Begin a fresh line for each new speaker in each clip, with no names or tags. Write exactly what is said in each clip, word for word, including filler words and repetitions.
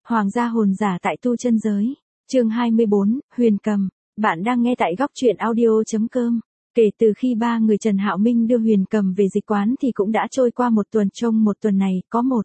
Hoàng gia hồn giả tại tu chân giới. Chương hai mươi bốn, Huyền Cầm. Bạn đang nghe tại góc truyện audio chấm com. Kể từ khi ba người Trần Hạo Minh đưa Huyền Cầm về dịch quán thì cũng đã trôi qua một tuần. Trong một tuần này, có một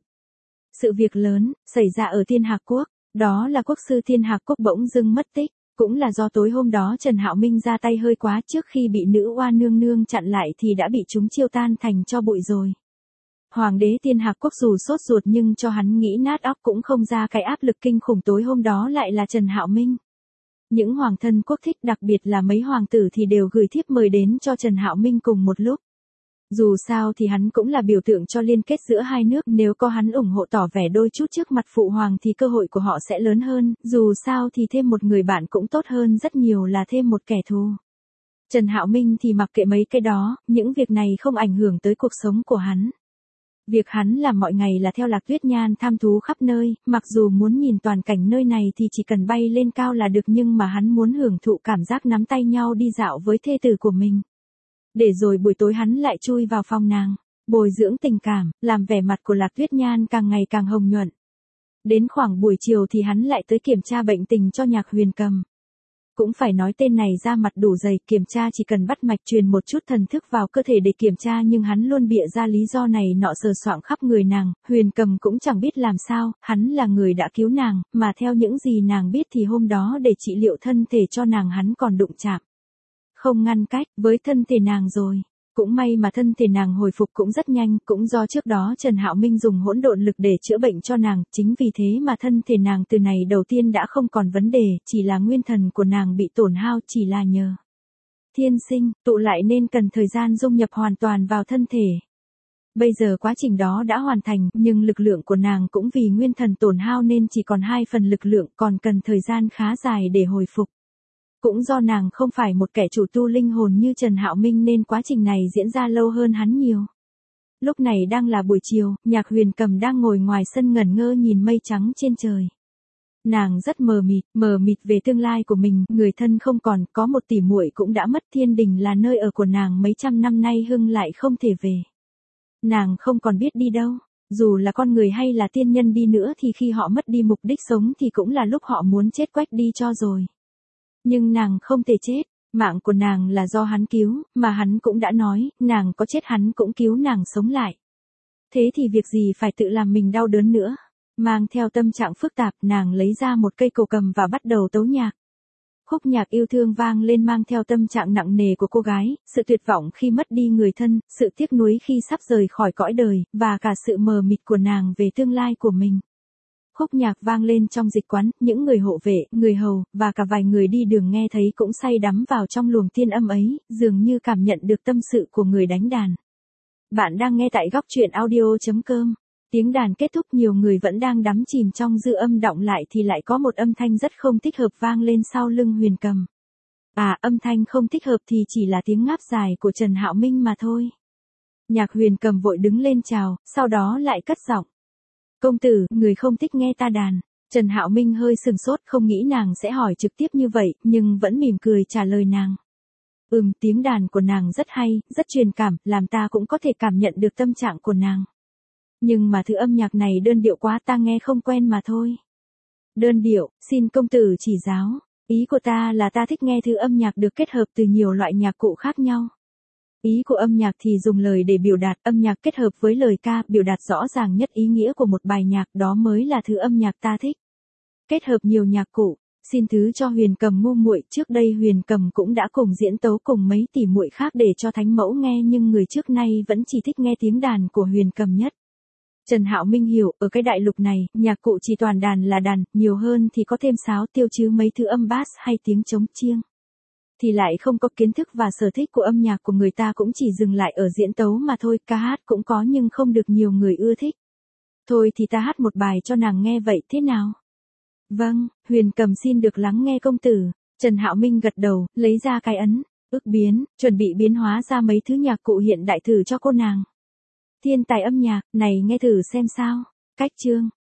sự việc lớn xảy ra ở Thiên Hạc Quốc. Đó là quốc sư Thiên Hạc Quốc bỗng dưng mất tích. Cũng là do tối hôm đó Trần Hạo Minh ra tay hơi quá, trước khi bị nữ oa nương nương chặn lại thì đã bị chúng chiêu tan thành tro bụi rồi. Hoàng đế Thiên Hạc Quốc dù sốt ruột nhưng cho hắn nghĩ nát óc cũng không ra cái áp lực kinh khủng tối hôm đó lại là Trần Hạo Minh. Những hoàng thân quốc thích, đặc biệt là mấy hoàng tử thì đều gửi thiếp mời đến cho Trần Hạo Minh cùng một lúc. Dù sao thì hắn cũng là biểu tượng cho liên kết giữa hai nước, nếu có hắn ủng hộ tỏ vẻ đôi chút trước mặt phụ hoàng thì cơ hội của họ sẽ lớn hơn, dù sao thì thêm một người bạn cũng tốt hơn rất nhiều là thêm một kẻ thù. Trần Hạo Minh thì mặc kệ mấy cái đó, những việc này không ảnh hưởng tới cuộc sống của hắn. Việc hắn làm mọi ngày là theo Lạc Tuyết Nhan tham thú khắp nơi, mặc dù muốn nhìn toàn cảnh nơi này thì chỉ cần bay lên cao là được, nhưng mà hắn muốn hưởng thụ cảm giác nắm tay nhau đi dạo với thê tử của mình. Để rồi buổi tối hắn lại chui vào phòng nàng, bồi dưỡng tình cảm, làm vẻ mặt của Lạc Tuyết Nhan càng ngày càng hồng nhuận. Đến khoảng buổi chiều thì hắn lại tới kiểm tra bệnh tình cho Nhạc Huyền Cầm. Cũng phải nói tên này ra mặt đủ dày, kiểm tra chỉ cần bắt mạch truyền một chút thần thức vào cơ thể để kiểm tra, nhưng hắn luôn bịa ra lý do này nọ sờ soạng khắp người nàng. Huyền Cầm cũng chẳng biết làm sao, hắn là người đã cứu nàng, mà theo những gì nàng biết thì hôm đó để trị liệu thân thể cho nàng hắn còn đụng chạm không ngăn cách với thân thể nàng rồi. Cũng may mà thân thể nàng hồi phục cũng rất nhanh, cũng do trước đó Trần Hạo Minh dùng hỗn độn lực để chữa bệnh cho nàng, chính vì thế mà thân thể nàng từ này đầu tiên đã không còn vấn đề, chỉ là nguyên thần của nàng bị tổn hao, chỉ là nhờ thiên sinh, tụ lại nên cần thời gian dung nhập hoàn toàn vào thân thể. Bây giờ quá trình đó đã hoàn thành, nhưng lực lượng của nàng cũng vì nguyên thần tổn hao nên chỉ còn hai phần lực lượng, còn cần thời gian khá dài để hồi phục. Cũng do nàng không phải một kẻ chủ tu linh hồn như Trần Hạo Minh nên quá trình này diễn ra lâu hơn hắn nhiều. Lúc này đang là buổi chiều, Nhạc Huyền Cầm đang ngồi ngoài sân ngẩn ngơ nhìn mây trắng trên trời. Nàng rất mờ mịt, mờ mịt về tương lai của mình, người thân không còn, có một tỷ muội cũng đã mất, thiên đình là nơi ở của nàng mấy trăm năm nay hưng lại không thể về. Nàng không còn biết đi đâu, dù là con người hay là tiên nhân đi nữa thì khi họ mất đi mục đích sống thì cũng là lúc họ muốn chết quách đi cho rồi. Nhưng nàng không thể chết, mạng của nàng là do hắn cứu, mà hắn cũng đã nói, nàng có chết hắn cũng cứu nàng sống lại. Thế thì việc gì phải tự làm mình đau đớn nữa. Mang theo tâm trạng phức tạp, nàng lấy ra một cây cổ cầm và bắt đầu tấu nhạc. Khúc nhạc yêu thương vang lên mang theo tâm trạng nặng nề của cô gái, sự tuyệt vọng khi mất đi người thân, sự tiếc nuối khi sắp rời khỏi cõi đời, và cả sự mờ mịt của nàng về tương lai của mình. Khúc nhạc vang lên trong dịch quán, những người hộ vệ, người hầu, và cả vài người đi đường nghe thấy cũng say đắm vào trong luồng tiên âm ấy, dường như cảm nhận được tâm sự của người đánh đàn. Bạn đang nghe tại góc truyện audio chấm com. Tiếng đàn kết thúc, nhiều người vẫn đang đắm chìm trong dư âm đọng lại thì lại có một âm thanh rất không thích hợp vang lên sau lưng Huyền Cầm. À, âm thanh không thích hợp thì chỉ là tiếng ngáp dài của Trần Hạo Minh mà thôi. Nhạc Huyền Cầm vội đứng lên chào, sau đó lại cất giọng. Công tử, người không thích nghe ta đàn. Trần Hạo Minh hơi sừng sốt, không nghĩ nàng sẽ hỏi trực tiếp như vậy, nhưng vẫn mỉm cười trả lời nàng. Ừm, tiếng đàn của nàng rất hay, rất truyền cảm, làm ta cũng có thể cảm nhận được tâm trạng của nàng. Nhưng mà thứ âm nhạc này đơn điệu quá, ta nghe không quen mà thôi. Đơn điệu, xin công tử chỉ giáo. Ý của ta là ta thích nghe thứ âm nhạc được kết hợp từ nhiều loại nhạc cụ khác nhau. Ý của âm nhạc thì dùng lời để biểu đạt, âm nhạc kết hợp với lời ca, biểu đạt rõ ràng nhất ý nghĩa của một bài nhạc, đó mới là thứ âm nhạc ta thích. Kết hợp nhiều nhạc cụ, xin thứ cho Huyền Cầm ngu muội, trước đây Huyền Cầm cũng đã cùng diễn tấu cùng mấy tỷ muội khác để cho thánh mẫu nghe, nhưng người trước nay vẫn chỉ thích nghe tiếng đàn của Huyền Cầm nhất. Trần Hạo Minh hiểu, ở cái đại lục này, nhạc cụ chỉ toàn đàn là đàn, nhiều hơn thì có thêm sáo tiêu chứ mấy thứ âm bass hay tiếng trống chiêng thì lại không có. Kiến thức và sở thích của âm nhạc của người ta cũng chỉ dừng lại ở diễn tấu mà thôi, ca hát cũng có nhưng không được nhiều người ưa thích. Thôi thì ta hát một bài cho nàng nghe vậy thế nào? Vâng, Huyền Cầm xin được lắng nghe công tử. Trần Hạo Minh gật đầu, lấy ra cái ấn, ức biến, chuẩn bị biến hóa ra mấy thứ nhạc cụ hiện đại thử cho cô nàng. Thiên tài âm nhạc, này nghe thử xem sao. Cách chương,